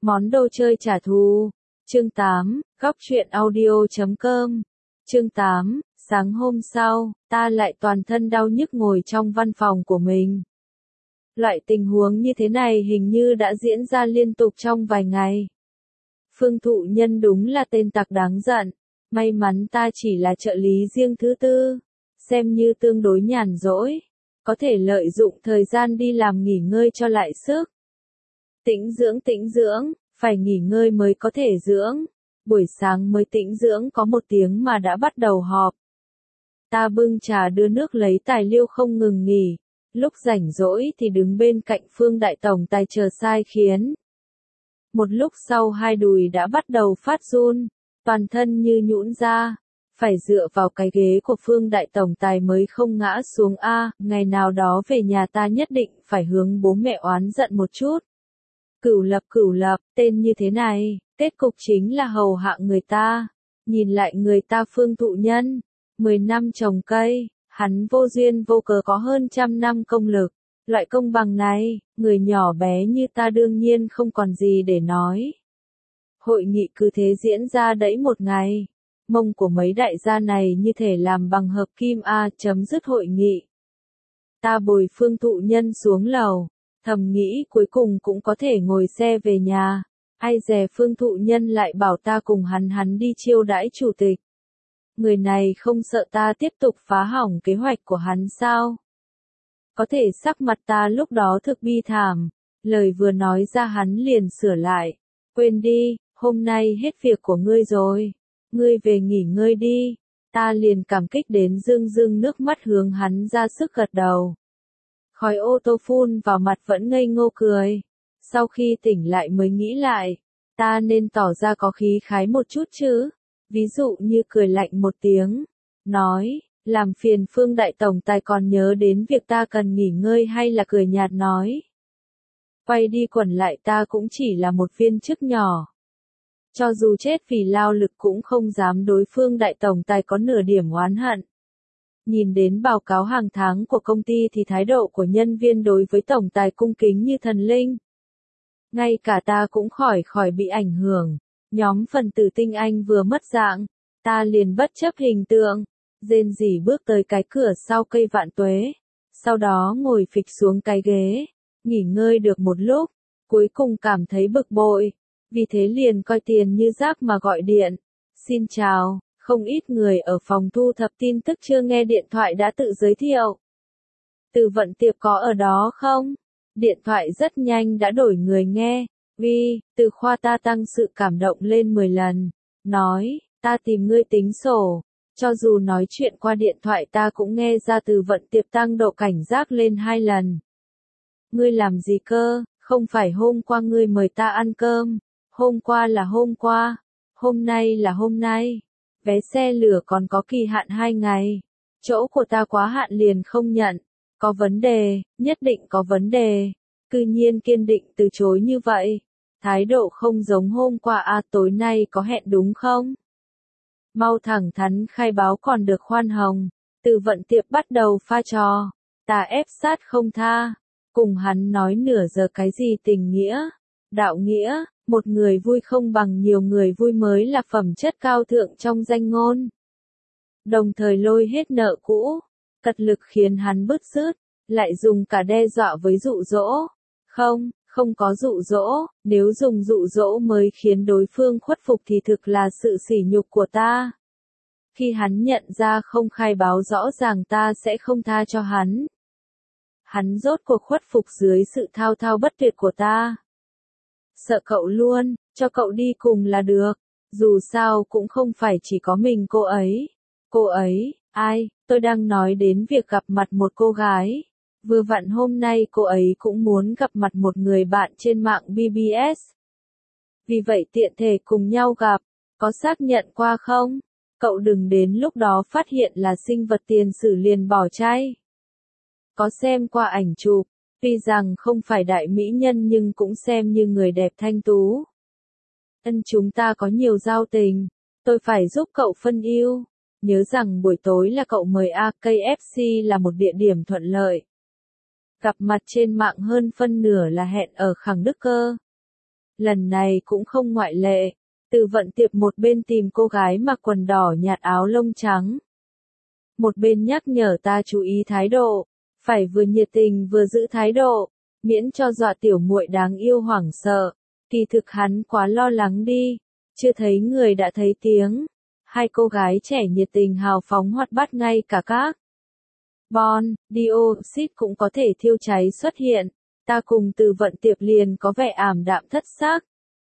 Món đồ chơi trả thù. Chương 8, góc truyện audio.com. Chương 8, sáng hôm sau, ta lại toàn thân đau nhức ngồi trong văn phòng của mình. Loại tình huống như thế này hình như đã diễn ra liên tục trong vài ngày. Phương Thụ Nhân đúng là tên tặc đáng giận. May mắn ta chỉ là trợ lý riêng thứ tư, xem như tương đối nhàn rỗi, có thể lợi dụng thời gian đi làm nghỉ ngơi cho lại sức. Tĩnh dưỡng, phải nghỉ ngơi mới có thể dưỡng. Buổi sáng mới tĩnh dưỡng có 1 tiếng mà đã bắt đầu họp. Ta bưng trà đưa nước lấy tài liệu không ngừng nghỉ, lúc rảnh rỗi thì đứng bên cạnh Phương Đại Tổng Tài chờ sai khiến. Một lúc sau hai đùi đã bắt đầu phát run, toàn thân như nhũn ra, phải dựa vào cái ghế của Phương Đại Tổng Tài mới không ngã xuống ngày nào đó về nhà ta nhất định phải hướng bố mẹ oán giận một chút. Cửu lập, tên như thế này, kết cục chính là hầu hạ người ta. Nhìn lại người ta Phương Thụ Nhân, 10 năm trồng cây, hắn vô duyên vô cớ có hơn 100 năm công lực. Loại công bằng này, người nhỏ bé như ta đương nhiên không còn gì để nói. Hội nghị cứ thế diễn ra đẫy 1 ngày. Mông của mấy đại gia này như thể làm bằng hợp kim chấm dứt hội nghị. Ta bồi Phương Thụ Nhân xuống lầu, thầm nghĩ cuối cùng cũng có thể ngồi xe về nhà. Ai dè Phương Thụ Nhân lại bảo ta cùng hắn đi chiêu đãi chủ tịch. Người này không sợ ta tiếp tục phá hỏng kế hoạch của hắn sao? Có thể sắc mặt ta lúc đó thực bi thảm, lời vừa nói ra hắn liền sửa lại. Quên đi, hôm nay hết việc của ngươi rồi, ngươi về nghỉ ngơi đi. Ta liền cảm kích đến rưng nước mắt hướng hắn ra sức gật đầu. Khói ô tô phun vào mặt vẫn ngây ngô cười. Sau khi tỉnh lại mới nghĩ lại, ta nên tỏ ra có khí khái một chút chứ. Ví dụ như cười lạnh một tiếng, nói, làm phiền Phương Đại Tổng Tài còn nhớ đến việc ta cần nghỉ ngơi, hay là cười nhạt nói. Quay đi quẩn lại ta cũng chỉ là một viên chức nhỏ. Cho dù chết vì lao lực cũng không dám đối Phương Đại Tổng Tài có nửa điểm oán hận. Nhìn đến báo cáo hàng tháng của công ty thì thái độ của nhân viên đối với Tổng Tài cung kính như thần linh. Ngay cả ta cũng khỏi bị ảnh hưởng. Nhóm phần tử tinh anh vừa mất dạng, ta liền bất chấp hình tượng, rên rỉ bước tới cái cửa sau cây vạn tuế, sau đó ngồi phịch xuống cái ghế, nghỉ ngơi được một lúc, cuối cùng cảm thấy bực bội, vì thế liền coi tiền như rác mà gọi điện. Xin chào, không ít người ở phòng thu thập tin tức chưa nghe điện thoại đã tự giới thiệu. Từ Vận Tiệp có ở đó không? Điện thoại rất nhanh đã đổi người nghe. Từ Khoa ta tăng sự cảm động lên 10 lần, nói, ta tìm ngươi tính sổ. Cho dù nói chuyện qua điện thoại ta cũng nghe ra Từ Vận Tiệp tăng độ cảnh giác lên 2 lần. Ngươi làm gì cơ, không phải hôm qua ngươi mời ta ăn cơm, hôm qua là hôm qua, hôm nay là hôm nay. Vé xe lửa còn có kỳ hạn 2 ngày, chỗ của ta quá hạn liền không nhận, có vấn đề, nhất định có vấn đề. Cư nhiên kiên định từ chối như vậy. Thái độ không giống hôm qua tối nay có hẹn đúng không? Mau thẳng thắn khai báo còn được khoan hồng. Từ Vận Tiệp bắt đầu pha trò. Ta ép sát không tha. Cùng hắn nói nửa giờ cái gì tình nghĩa, đạo nghĩa, một người vui không bằng nhiều người vui mới là phẩm chất cao thượng trong danh ngôn. Đồng thời lôi hết nợ cũ, cật lực khiến hắn bứt rứt, lại dùng cả đe dọa với dụ dỗ. Không có dụ dỗ, nếu dùng dụ dỗ mới khiến đối phương khuất phục thì thực là sự sỉ nhục của ta. Khi hắn nhận ra không khai báo rõ ràng ta sẽ không tha cho hắn. Hắn rốt cuộc khuất phục dưới sự thao thao bất tuyệt của ta. Sợ cậu luôn, cho cậu đi cùng là được, dù sao cũng không phải chỉ có mình cô ấy. Cô ấy, ai, tôi đang nói đến việc gặp mặt một cô gái. Vừa vặn hôm nay cô ấy cũng muốn gặp mặt một người bạn trên mạng BBS. Vì vậy tiện thể cùng nhau gặp, có xác nhận qua không? Cậu đừng đến lúc đó phát hiện là sinh vật tiền sử liền bỏ chay. Có xem qua ảnh chụp, tuy rằng không phải đại mỹ nhân nhưng cũng xem như người đẹp thanh tú. Chúng ta có nhiều giao tình, tôi phải giúp cậu phân ưu. Nhớ rằng buổi tối là cậu mời AKFC là một địa điểm thuận lợi. Gặp mặt trên mạng hơn phân nửa là hẹn ở Khang Đức cơ. Lần này cũng không ngoại lệ. Từ Vận Tiệp một bên tìm cô gái mặc quần đỏ nhạt áo lông trắng. Một bên nhắc nhở ta chú ý thái độ, phải vừa nhiệt tình vừa giữ thái độ, miễn cho dọa tiểu muội đáng yêu hoảng sợ. Kỳ thực hắn quá lo lắng đi, chưa thấy người đã thấy tiếng. Hai cô gái trẻ nhiệt tình hào phóng hoạt bát, ngay cả các bon, dioxide cũng có thể thiêu cháy xuất hiện. Ta cùng Từ Vận Tiệp liền có vẻ ảm đạm thất sắc.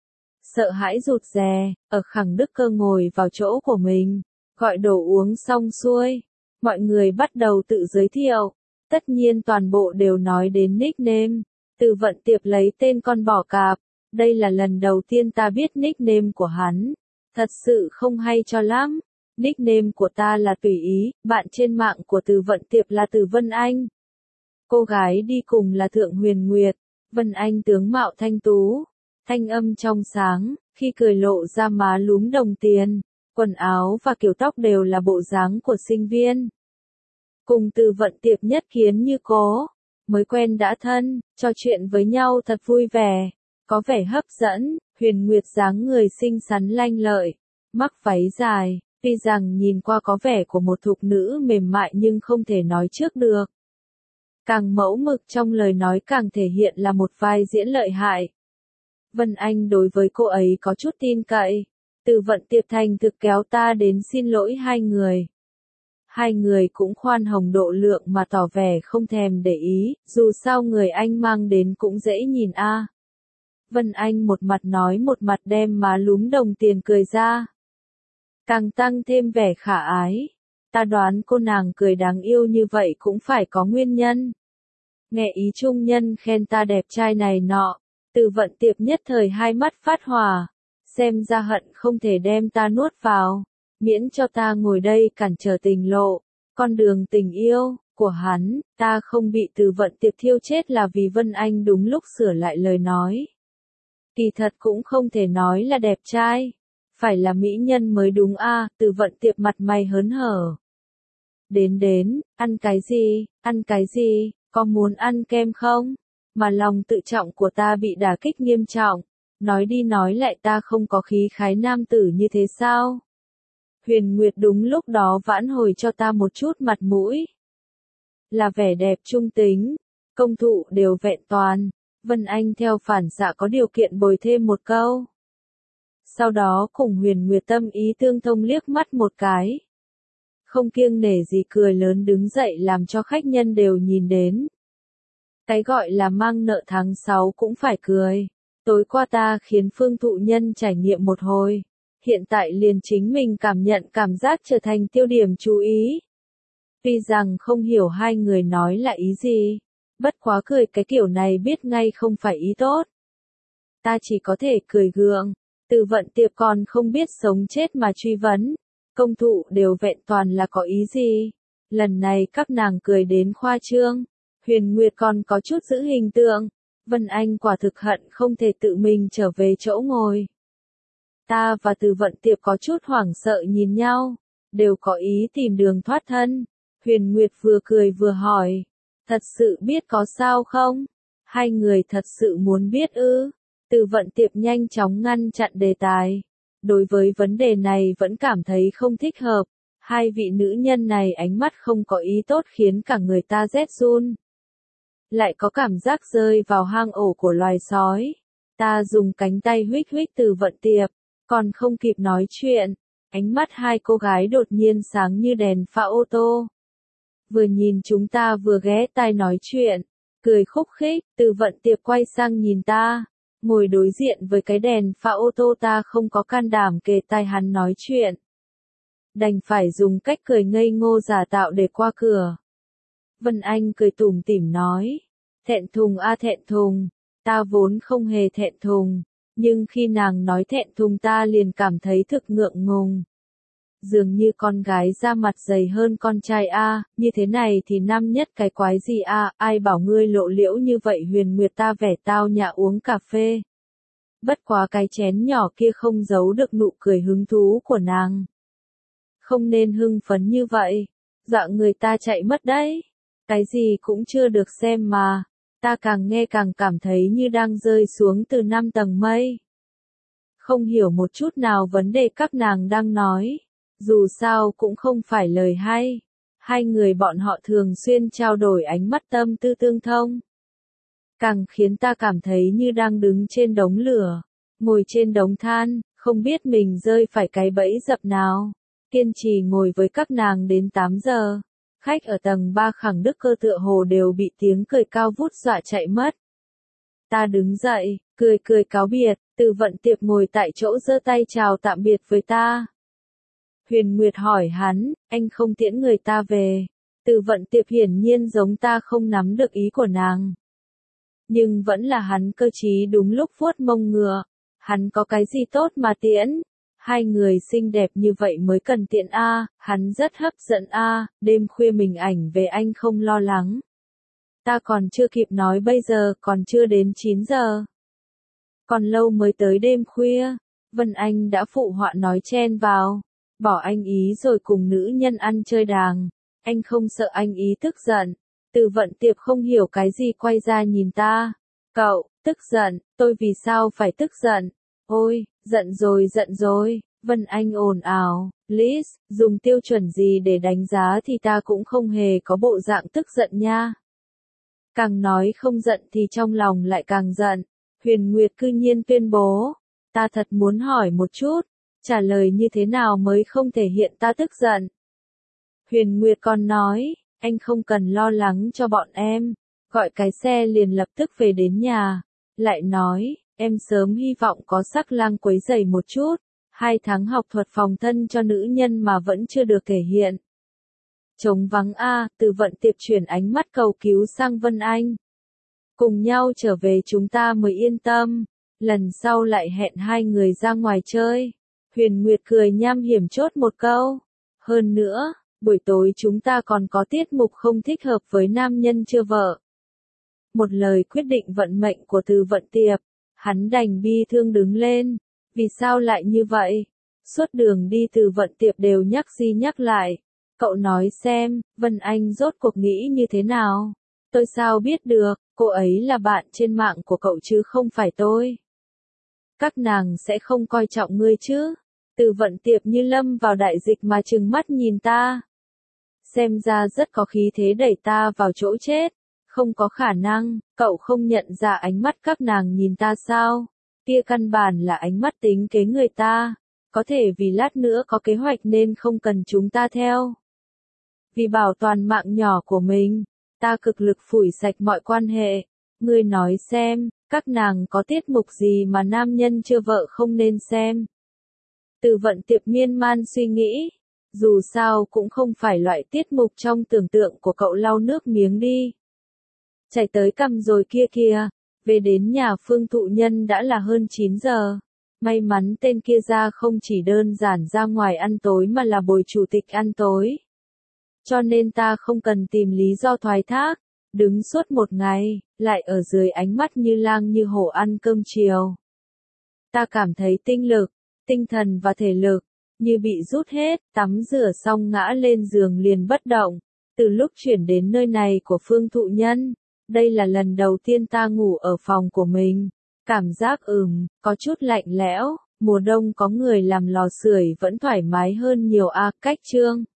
Sợ hãi rụt rè, ở Khẳng Đức Cơ ngồi vào chỗ của mình, gọi đồ uống xong xuôi. Mọi người bắt đầu tự giới thiệu, tất nhiên toàn bộ đều nói đến nickname. Từ Vận Tiệp lấy tên con bò cạp, đây là lần đầu tiên ta biết nickname của hắn. Thật sự không hay cho lắm. Nickname của ta là Tùy Ý, bạn trên mạng của Từ Vận Tiệp là Từ Vân Anh. Cô gái đi cùng là Thượng Huyền Nguyệt. Vân Anh tướng mạo thanh tú, thanh âm trong sáng, khi cười lộ ra má lúm đồng tiền, quần áo và kiểu tóc đều là bộ dáng của sinh viên. Cùng Từ Vận Tiệp nhất kiến như cố, mới quen đã thân, trò chuyện với nhau thật vui vẻ, có vẻ hấp dẫn. Huyền Nguyệt dáng người xinh xắn lanh lợi, mắc váy dài, tuy rằng nhìn qua có vẻ của một thục nữ mềm mại nhưng không thể nói trước được. Càng mẫu mực trong lời nói càng thể hiện là một vai diễn lợi hại. Vân Anh đối với cô ấy có chút tin cậy. Từ Vận Tiệp thành thực kéo ta đến xin lỗi hai người. Hai người cũng khoan hồng độ lượng mà tỏ vẻ không thèm để ý, dù sao người anh mang đến cũng dễ nhìn a. Vân Anh một mặt nói một mặt đem má lúm đồng tiền cười ra. Càng tăng thêm vẻ khả ái. Ta đoán cô nàng cười đáng yêu như vậy cũng phải có nguyên nhân. Nghe ý trung nhân khen ta đẹp trai này nọ, Từ Vận Tiệp nhất thời hai mắt phát hỏa. Xem ra hận không thể đem ta nuốt vào, miễn cho ta ngồi đây cản trở tình lộ, con đường tình yêu của hắn. Ta không bị Từ Vận Tiệp thiêu chết là vì Vân Anh đúng lúc sửa lại lời nói. Kỳ thật cũng không thể nói là đẹp trai, phải là mỹ nhân mới đúng a. Từ Vận Tiệp mặt mày hớn hở. Đến, ăn cái gì, có muốn ăn kem không? Mà lòng tự trọng của ta bị đả kích nghiêm trọng, nói đi nói lại ta không có khí khái nam tử như thế sao? Huyền Nguyệt đúng lúc đó vãn hồi cho ta một chút mặt mũi. Là vẻ đẹp trung tính, công thụ đều vẹn toàn. Vân Anh theo phản xạ có điều kiện bồi thêm một câu. Sau đó cùng Huyền Nguyệt tâm ý tương thông liếc mắt một cái. Không kiêng nể gì cười lớn đứng dậy làm cho khách nhân đều nhìn đến. Cái gọi là mang nợ tháng 6 cũng phải cười. Tối qua ta khiến Phương Thụ Nhân trải nghiệm một hồi. Hiện tại liền chính mình cảm nhận cảm giác trở thành tiêu điểm chú ý. Tuy rằng không hiểu hai người nói là ý gì. Bất quá cười cái kiểu này biết ngay không phải ý tốt. Ta chỉ có thể cười gượng. Từ Vận Tiệp còn không biết sống chết mà truy vấn. Công thụ đều vẹn toàn là có ý gì? Lần này các nàng cười đến khoa trương. Huyền Nguyệt còn có chút giữ hình tượng. Vân Anh quả thực hận không thể tự mình trở về chỗ ngồi. Ta và Từ Vận Tiệp có chút hoảng sợ nhìn nhau. Đều có ý tìm đường thoát thân. Huyền Nguyệt vừa cười vừa hỏi. Thật sự biết có sao không? Hai người thật sự muốn biết ư? Từ Vận Tiệp nhanh chóng ngăn chặn đề tài. Đối với vấn đề này vẫn cảm thấy không thích hợp. Hai vị nữ nhân này ánh mắt không có ý tốt khiến cả người ta rét run. Lại có cảm giác rơi vào hang ổ của loài sói. Ta dùng cánh tay huých huých Từ Vận Tiệp, còn không kịp nói chuyện. Ánh mắt hai cô gái đột nhiên sáng như đèn pha ô tô. Vừa nhìn chúng ta vừa ghé tai nói chuyện, cười khúc khích. Từ Vận Tiệp quay sang nhìn ta, ngồi đối diện với cái đèn pha ô tô. Ta không có can đảm kề tai hắn nói chuyện, đành phải dùng cách cười ngây ngô giả tạo để qua cửa. Vân Anh cười tủm tỉm nói, thẹn thùng a thẹn thùng. Ta vốn không hề thẹn thùng, nhưng khi nàng nói thẹn thùng ta liền cảm thấy thực ngượng ngùng. Dường như con gái da mặt dày hơn con trai a, như thế này thì năm nhất cái quái gì a, ai bảo ngươi lộ liễu như vậy. Huyền Nguyệt ta vẻ tao nhã uống cà phê. Bất quá cái chén nhỏ kia không giấu được nụ cười hứng thú của nàng. Không nên hưng phấn như vậy, dọa người ta chạy mất đấy. Cái gì cũng chưa được xem mà. Ta càng nghe càng cảm thấy như đang rơi xuống từ 5 tầng mây. Không hiểu một chút nào vấn đề các nàng đang nói. Dù sao cũng không phải lời hay. Hai người bọn họ thường xuyên trao đổi ánh mắt tâm tư tương thông. Càng khiến ta cảm thấy như đang đứng trên đống lửa, ngồi trên đống than, không biết mình rơi phải cái bẫy dập nào. Kiên trì ngồi với các nàng đến 8 giờ. Khách ở tầng 3 Khẳng Đức Cơ tựa hồ đều bị tiếng cười cao vút dọa chạy mất. Ta đứng dậy, cười cười cáo biệt, Từ Vận Tiệp ngồi tại chỗ giơ tay chào tạm biệt với ta. Huyền Nguyệt hỏi hắn, anh không tiễn người ta về. Từ Vận Tiệp hiển nhiên giống ta không nắm được ý của nàng. Nhưng vẫn là hắn cơ trí đúng lúc vuốt mông ngựa. Hắn có cái gì tốt mà tiễn? Hai người xinh đẹp như vậy mới cần tiện a, hắn rất hấp dẫn a, đêm khuya mình ảnh về anh không lo lắng. Ta còn chưa kịp nói bây giờ còn chưa đến 9 giờ. Còn lâu mới tới đêm khuya, Vân Anh đã phụ họa nói chen vào. Bỏ anh ý rồi cùng nữ nhân ăn chơi đàng. Anh không sợ anh ý tức giận. Từ Vận Tiệp không hiểu cái gì quay ra nhìn ta. Cậu, tức giận, tôi vì sao phải tức giận? Ôi, giận rồi, Vân Anh ồn ào. Liz, dùng tiêu chuẩn gì để đánh giá thì ta cũng không hề có bộ dạng tức giận nha. Càng nói không giận thì trong lòng lại càng giận. Huyền Nguyệt cư nhiên tuyên bố. Ta thật muốn hỏi một chút. Trả lời như thế nào mới không thể hiện ta tức giận? Huyền Nguyệt còn nói, anh không cần lo lắng cho bọn em. Gọi cái xe liền lập tức về đến nhà. Lại nói, em sớm hy vọng có sắc lang quấy rầy một chút. 2 tháng học thuật phòng thân cho nữ nhân mà vẫn chưa được thể hiện. Trống vắng a, Từ Vận Tiệp chuyển ánh mắt cầu cứu sang Vân Anh. Cùng nhau trở về chúng ta mới yên tâm. Lần sau lại hẹn hai người ra ngoài chơi. Huyền Nguyệt cười nham hiểm chốt một câu. Hơn nữa, buổi tối chúng ta còn có tiết mục không thích hợp với nam nhân chưa vợ. Một lời quyết định vận mệnh của Từ Vận Tiệp. Hắn đành bi thương đứng lên. Vì sao lại như vậy? Suốt đường đi Từ Vận Tiệp đều nhắc đi nhắc lại. Cậu nói xem, Vân Anh rốt cuộc nghĩ như thế nào? Tôi sao biết được, cô ấy là bạn trên mạng của cậu chứ không phải tôi. Các nàng sẽ không coi trọng ngươi chứ? Từ Vận Tiệp như lâm vào đại dịch mà trừng mắt nhìn ta. Xem ra rất có khí thế đẩy ta vào chỗ chết. Không có khả năng, cậu không nhận ra ánh mắt các nàng nhìn ta sao? Kia căn bản là ánh mắt tính kế người ta. Có thể vì lát nữa có kế hoạch nên không cần chúng ta theo. Vì bảo toàn mạng nhỏ của mình, ta cực lực phủi sạch mọi quan hệ. Ngươi nói xem, các nàng có tiết mục gì mà nam nhân chưa vợ không nên xem? Từ Vận Tiệp miên man suy nghĩ. Dù sao cũng không phải loại tiết mục trong tưởng tượng của cậu, lau nước miếng đi. Chạy tới cằm rồi kia kìa. Về đến nhà Phương Thụ Nhân đã là hơn 9 giờ. May mắn tên kia ra không chỉ đơn giản ra ngoài ăn tối mà là bồi chủ tịch ăn tối. Cho nên ta không cần tìm lý do thoái thác. Đứng suốt một ngày, lại ở dưới ánh mắt như lang như hổ ăn cơm chiều. Ta cảm thấy tinh lực, tinh thần và thể lực, như bị rút hết, tắm rửa xong ngã lên giường liền bất động. Từ lúc chuyển đến nơi này của Phương Thụ Nhân, đây là lần đầu tiên ta ngủ ở phòng của mình. Cảm giác có chút lạnh lẽo, mùa đông có người làm lò sưởi vẫn thoải mái hơn nhiều a. Cách chương